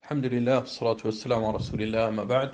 الحمد لله والصلاة والسلام على رسول الله. ما بعد،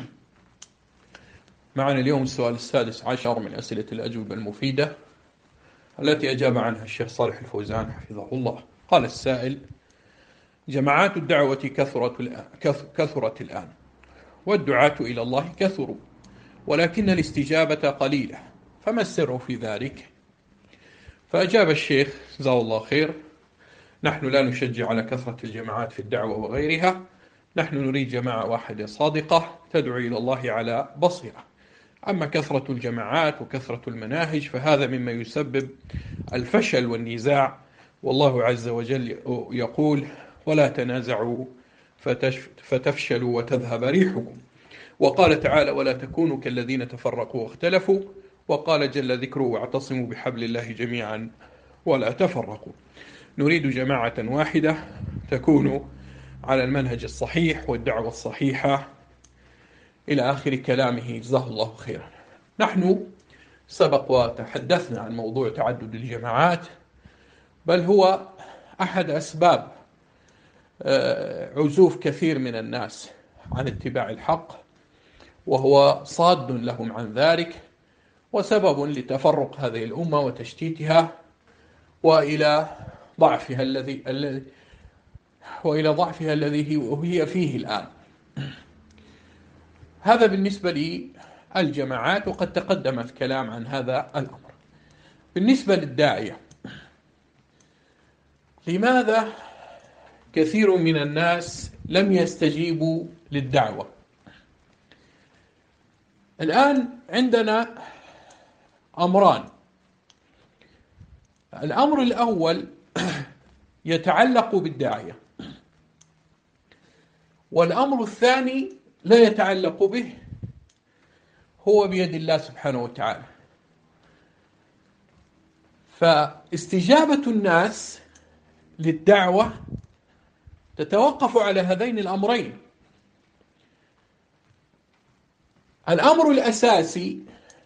معنا اليوم السؤال السادس عشر من أسئلة الأجوبة المفيدة التي أجاب عنها الشيخ صالح الفوزان حفظه الله. قال السائل: جماعات الدعوة كثرت الآن، والدعاة إلى الله كثروا، ولكن الاستجابة قليلة، فما السر في ذلك؟ فأجاب الشيخ جزاه الله خير: نحن لا نشجع على كثرة الجماعات في الدعوة وغيرها، نحن نريد جماعة واحدة صادقة تدعو إلى الله على بصيرة. أما كثرة الجماعات وكثرة المناهج فهذا مما يسبب الفشل والنزاع، والله عز وجل يقول: ولا تنازعوا فتفشلوا وتذهب ريحكم. وقال تعالى: ولا تكونوا كالذين تفرقوا واختلفوا. وقال جل ذكره: واعتصموا بحبل الله جميعا ولا تفرقوا. نريد جماعة واحدة تكون على المنهج الصحيح والدعوة الصحيحة، إلى آخر كلامه جزاه الله خيرا. نحن سبق وتحدثنا عن موضوع تعدد الجماعات، بل هو أحد أسباب عزوف كثير من الناس عن اتباع الحق، وهو صاد لهم عن ذلك، وسبب لتفرق هذه الأمة وتشتيتها وإلى ضعفها الذي هي فيه الآن. هذا بالنسبة للجماعات، وقد تقدم الكلام عن هذا الأمر. بالنسبة للداعية، لماذا كثير من الناس لم يستجيبوا للدعوة؟ الآن عندنا أمران. الأمر الأول يتعلق بالداعية، والأمر الثاني لا يتعلق به، هو بيد الله سبحانه وتعالى. فاستجابة الناس للدعوة تتوقف على هذين الأمرين. الأمر الأساسي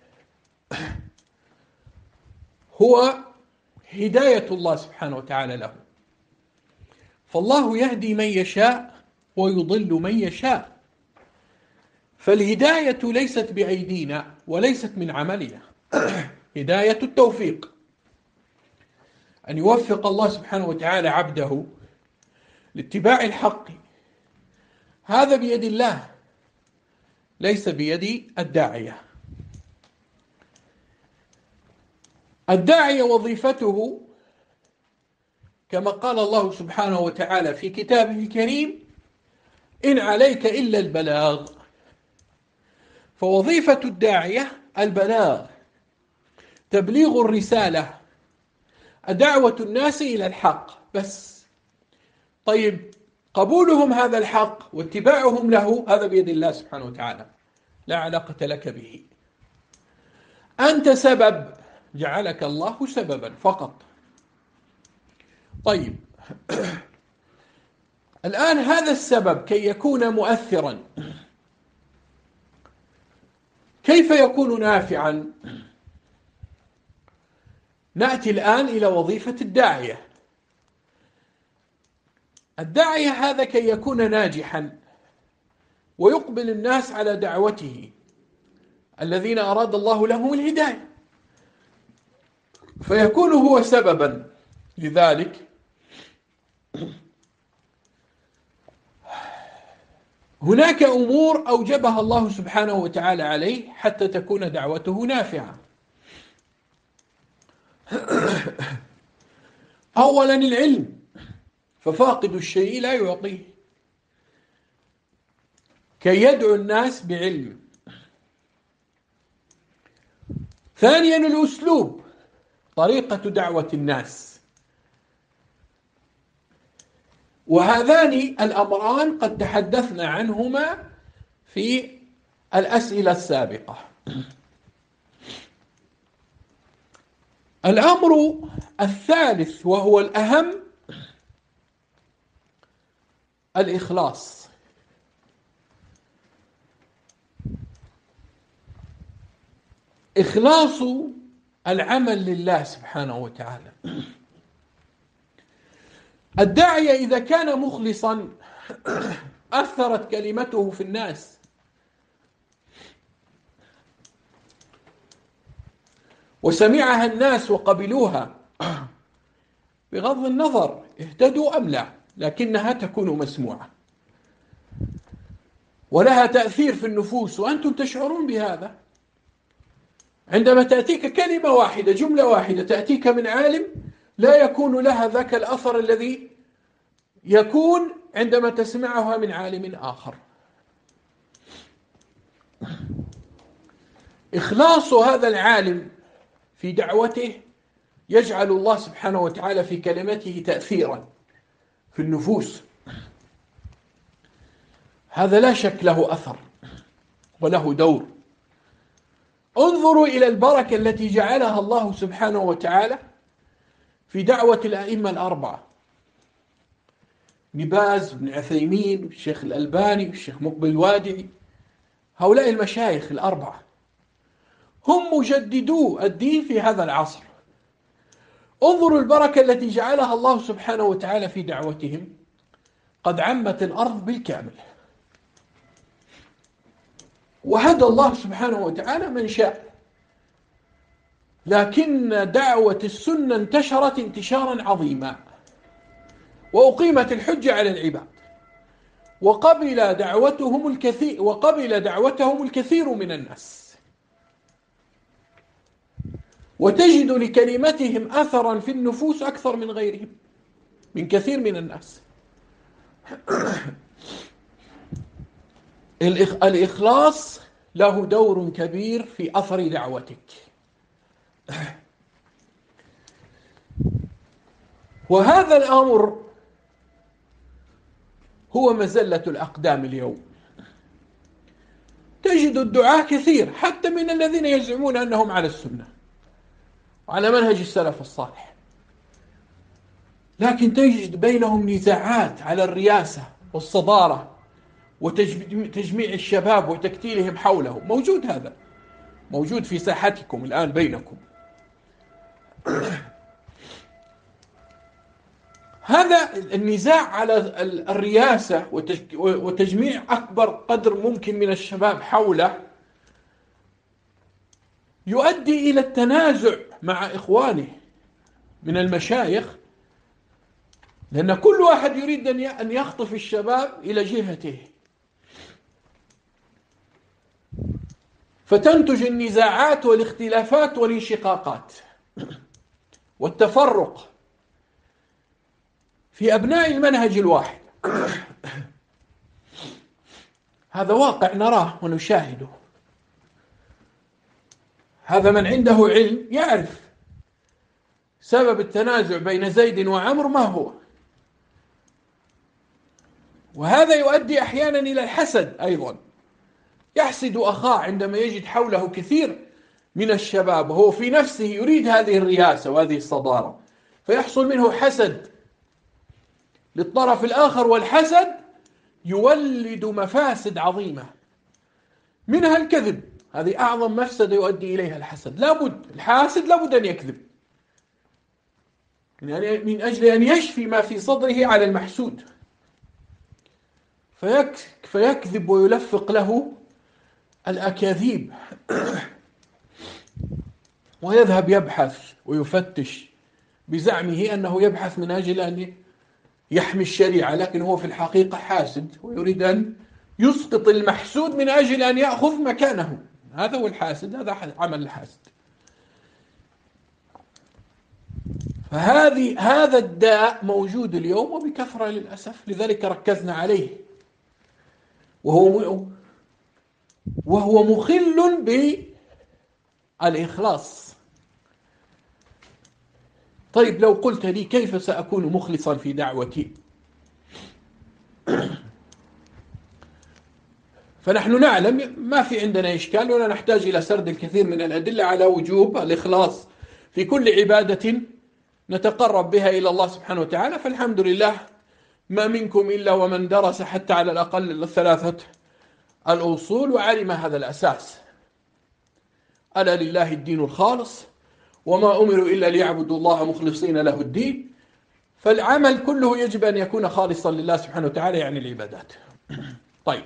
هو هداية الله سبحانه وتعالى له، فالله يهدي من يشاء ويضل من يشاء، فالهداية ليست بأيدينا وليست من عملنا. هداية التوفيق، أن يوفق الله سبحانه وتعالى عبده لاتباع الحق، هذا بيد الله ليس بيد الداعية. الداعية وظيفته كما قال الله سبحانه وتعالى في كتابه الكريم: إن عليك إلا البلاغ. فوظيفة الداعية البلاغ، تبليغ الرسالة، دعوة الناس إلى الحق بس. طيب، قبولهم هذا الحق واتباعهم له هذا بيد الله سبحانه وتعالى، لا علاقة لك به. أنت سبب، جعلك الله سببا فقط. طيب، الآن هذا السبب كي يكون مؤثرا، كيف يكون نافعا؟ نأتي الآن إلى وظيفة الداعية. الداعية هذا كي يكون ناجحا ويقبل الناس على دعوته، الذين أراد الله لهم الهداية، فيكون هو سببا لذلك. هناك أمور أوجبها الله سبحانه وتعالى عليه حتى تكون دعوته نافعة. أولا العلم، ففاقد الشيء لا يعطيه، كي يدعو الناس بعلم. ثانيا الأسلوب، طريقة دعوة الناس. وهذان الأمران قد تحدثنا عنهما في الأسئلة السابقة. الأمر الثالث وهو الأهم، الإخلاص. إخلاص العمل لله سبحانه وتعالى. الداعية إذا كان مخلصا أثرت كلمته في الناس، وسمعها الناس وقبلوها بغض النظر اهتدوا أم لا، لكنها تكون مسموعة ولها تأثير في النفوس، وأنتم تشعرون بهذا. عندما تأتيك كلمة واحدة، جملة واحدة تأتيك من عالم، لا يكون لها ذاك الأثر الذي يكون عندما تسمعها من عالم آخر. إخلاص هذا العالم في دعوته يجعل الله سبحانه وتعالى في كلمته تأثيرا في النفوس، هذا لا شك له أثر وله دور. انظروا إلى البركة التي جعلها الله سبحانه وتعالى في دعوة الأئمة الأربعة، ابن باز وابن عثيمين والشيخ الألباني والشيخ مقبل الوادعي. هؤلاء المشايخ الأربعة هم مجددو الدين في هذا العصر. انظروا البركة التي جعلها الله سبحانه وتعالى في دعوتهم، قد عمت الأرض بالكامل، وهدى الله سبحانه وتعالى من شاء. لكن دعوة السنة انتشرت انتشارا عظيما، وأقيمت الحجة على العباد، وقبل دعوتهم الكثير من الناس، وتجد لكلمتهم أثرا في النفوس أكثر من غيرهم، من كثير من الناس. الإخلاص له دور كبير في أثر دعوتك. وهذا الأمر هو مزلة الأقدام اليوم. تجد الدعاة كثير حتى من الذين يزعمون أنهم على السنة وعلى منهج السلف الصالح، لكن تجد بينهم نزاعات على الرياسة والصدارة وتجميع الشباب وتكتيلهم حوله. موجود، هذا موجود في ساحتكم الآن بينكم. هذا النزاع على الرياسة وتجميع أكبر قدر ممكن من الشباب حوله يؤدي إلى التنازع مع إخوانه من المشايخ، لأن كل واحد يريد أن يخطف الشباب إلى جهته، فتنتج النزاعات والاختلافات والانشقاقات والتفرق في أبناء المنهج الواحد. هذا واقع نراه ونشاهده. هذا من عنده علم يعرف سبب التنازع بين زيد وعمر ما هو، وهذا يؤدي أحيانا إلى الحسد أيضا. يحسد أخاه عندما يجد حوله كثير من الشباب وهو في نفسه يريد هذه الرياسة وهذه الصدارة، فيحصل منه حسد للطرف الآخر، والحسد يولد مفاسد عظيمة، منها الكذب. هذه أعظم مفسدة يؤدي إليها الحسد. الحاسد لابد أن يكذب من أجل أن يشفي ما في صدره على المحسود، فيكذب ويلفق له الأكاذيب ويذهب يبحث ويفتش بزعمه أنه يبحث من أجل أن يحمي الشريعة، لكن هو في الحقيقة حاسد ويريد أن يسقط المحسود من أجل أن يأخذ مكانه. هذا هو الحاسد، هذا عمل الحاسد. هذا الداء موجود اليوم وبكثرة للأسف، لذلك ركزنا عليه، وهو مخل بالإخلاص. طيب لو قلت لي كيف سأكون مخلصا في دعوتي؟ فنحن نعلم ما في عندنا إشكال، ولا نحتاج إلى سرد الكثير من الأدلة على وجوب الإخلاص في كل عبادة نتقرب بها إلى الله سبحانه وتعالى. فالحمد لله ما منكم إلا ومن درس حتى على الأقل 3 الأصول وعلم هذا الأساس: ألا لله الدين الخالص وما أمروا إلا ليعبدوا الله مخلصين له الدين. فالعمل كله يجب أن يكون خالصا لله سبحانه وتعالى، يعني العبادات. طيب،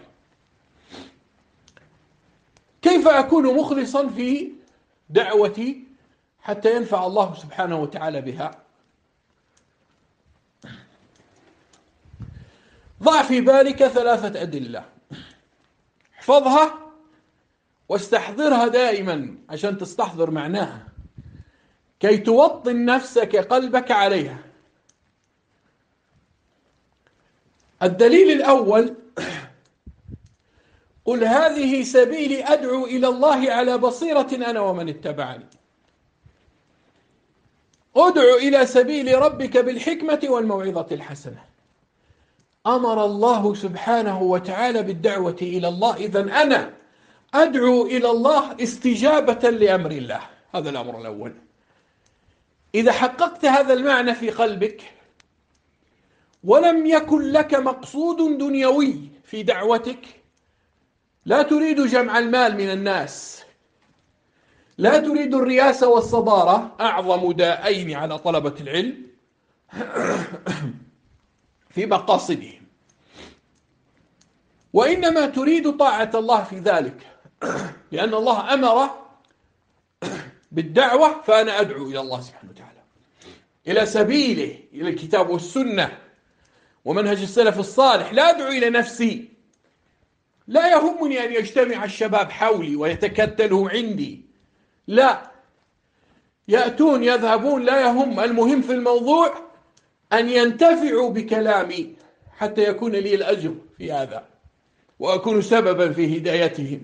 كيف أكون مخلصا في دعوتي حتى ينفع الله سبحانه وتعالى بها؟ ضع في بالك 3 أدلة، احفظها واستحضرها دائما عشان تستحضر معناها كي توطن نفسك قلبك عليها. الدليل الأول: قل هذه سبيلي أدعو إلى الله على بصيرة أنا ومن اتبعني. ادع إلى سبيل ربك بالحكمة والموعظة الحسنة. أمر الله سبحانه وتعالى بالدعوة إلى الله، إذن أنا أدعو إلى الله استجابة لأمر الله. هذا الأمر الأول. إذا حققت هذا المعنى في قلبك ولم يكن لك مقصود دنيوي في دعوتك، لا تريد جمع المال من الناس، لا تريد الرياسة والصدارة، أعظم داءين على طلبة العلم في مقاصدهم، وإنما تريد طاعة الله في ذلك، لأن الله أمر بالدعوة، فأنا أدعو إلى الله سبحانه وتعالى إلى سبيله، إلى الكتاب والسنة ومنهج السلف الصالح. لا أدعو إلى نفسي، لا يهمني أن يجتمع الشباب حولي ويتكتلوا عندي، لا، يأتون يذهبون، لا يهم. المهم في الموضوع أن ينتفعوا بكلامي حتى يكون لي الأجر في هذا وأكون سببا في هدايتهم.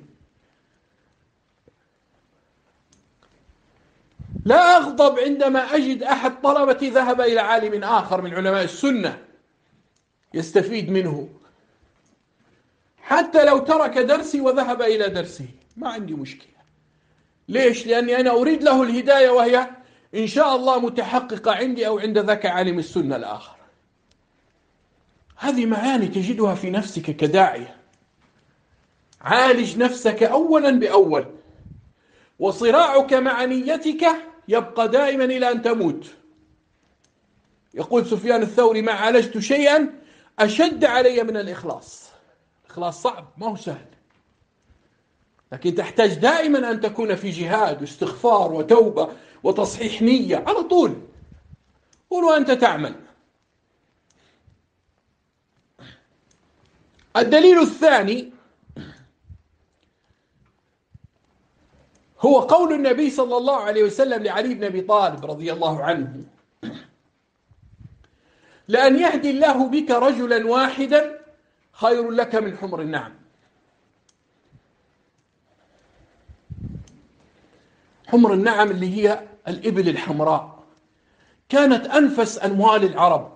لا أغضب عندما أجد أحد طلبتي ذهب إلى عالم آخر من علماء السنة يستفيد منه، حتى لو ترك درسي وذهب إلى درسه ما عندي مشكلة. ليش؟ لأني أنا أريد له الهداية، وهي إن شاء الله متحققة عندي أو عند ذاك عالم السنة الآخر. هذه معاني تجدها في نفسك كداعية. عالج نفسك أولا بأول، وصراعك مع نيتك يبقى دائما إلى أن تموت. يقول سفيان الثوري: ما عالجت شيئا أشد علي من الإخلاص. الإخلاص صعب، ما هو سهل، لكن تحتاج دائما أن تكون في جهاد واستغفار وتوبة وتصحيح نية على طول، قل وأنت تعمل. الدليل الثاني هو قول النبي صلى الله عليه وسلم لعلي بن أبي طالب رضي الله عنه: لأن يهدي الله بك رجلا واحدا خير لك من حمر النعم. حمر النعم اللي هي الإبل الحمراء، كانت أنفس أموال العرب.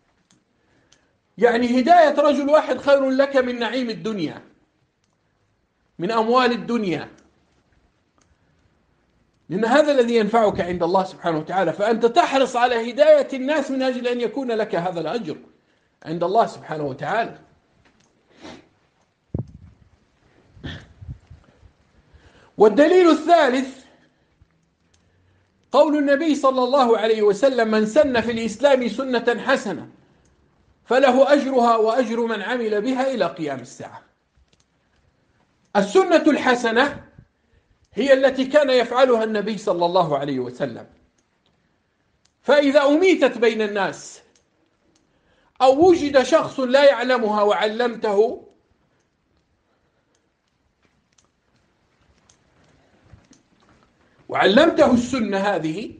يعني هداية رجل واحد خير لك من نعيم الدنيا، من أموال الدنيا، لأن هذا الذي ينفعك عند الله سبحانه وتعالى. فأنت تحرص على هداية الناس من أجل أن يكون لك هذا الأجر عند الله سبحانه وتعالى. والدليل الثالث قول النبي صلى الله عليه وسلم: من سن في الإسلام سنة حسنة فله أجرها وأجر من عمل بها إلى قيام الساعة. السنة الحسنة هي التي كان يفعلها النبي صلى الله عليه وسلم، فإذا أميتت بين الناس أو وجد شخص لا يعلمها وعلمته السنة هذه،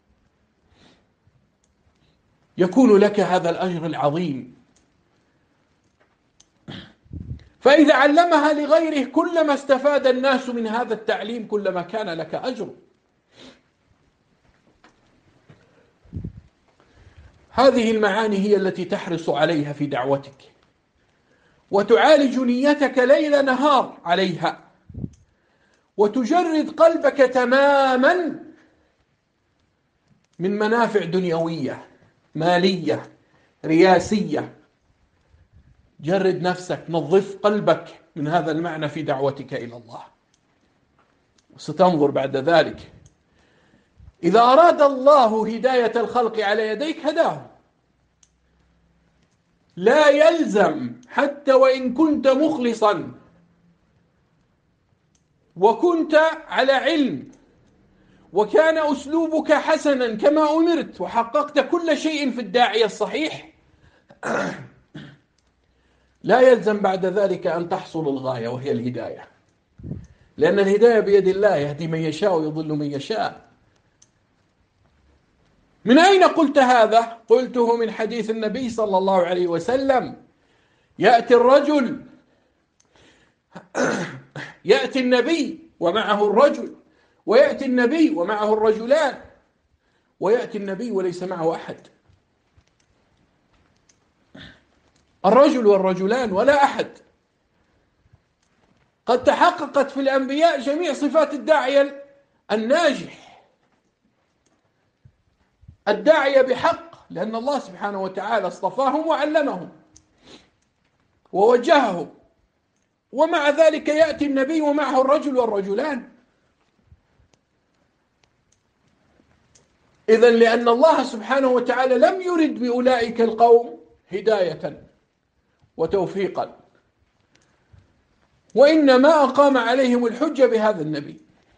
يكون لك هذا الأجر العظيم. فإذا علمها لغيره كلما استفاد الناس من هذا التعليم كلما كان لك أجر. هذه المعاني هي التي تحرص عليها في دعوتك، وتعالج نيتك ليل نهار عليها، وتجرد قلبك تماما من منافع دنيوية مالية رياسية. جرد نفسك، نظف قلبك من هذا المعنى في دعوتك إلى الله، وستنظر بعد ذلك إذا أراد الله هداية الخلق على يديك هداهم، لا يلزم حتى وإن كنت مخلصا وكنت على علم وكان أسلوبك حسنا كما أمرت وحققت كل شيء في الداعية الصحيح، لا يلزم بعد ذلك أن تحصل الغاية وهي الهداية، لأن الهداية بيد الله، يهدي من يشاء ويضل من يشاء. من أين قلت هذا؟ قلته من حديث النبي صلى الله عليه وسلم: يأتي النبي ومعه الرجل، ويأتي النبي ومعه الرجلان، ويأتي النبي وليس معه أحد. الرجل والرجلان ولا أحد. قد تحققت في الأنبياء جميع صفات الداعية الناجح، الداعية بحق، لأن الله سبحانه وتعالى اصطفاهم وعلمهم ووجههم، ومع ذلك يأتي النبي ومعه الرجل والرجلان. إذن لأن الله سبحانه وتعالى لم يرد بأولئك القوم هداية وتوفيقا، وإنما أقام عليهم الحجة بهذا النبي.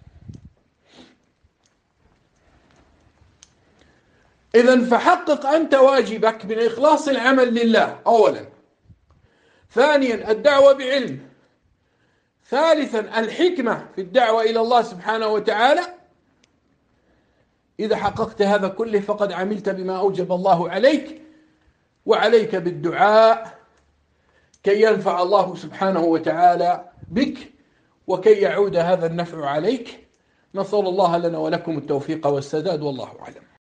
إذن فحقق أنت واجبك من إخلاص العمل لله أولا، ثانيا الدعوة بعلم، ثالثا الحكمة في الدعوة إلى الله سبحانه وتعالى. إذا حققت هذا كله فقد عملت بما أوجب الله عليك، وعليك بالدعاء كي ينفع الله سبحانه وتعالى بك وكي يعود هذا النفع عليك. نسأل الله لنا ولكم التوفيق والسداد، والله أعلم.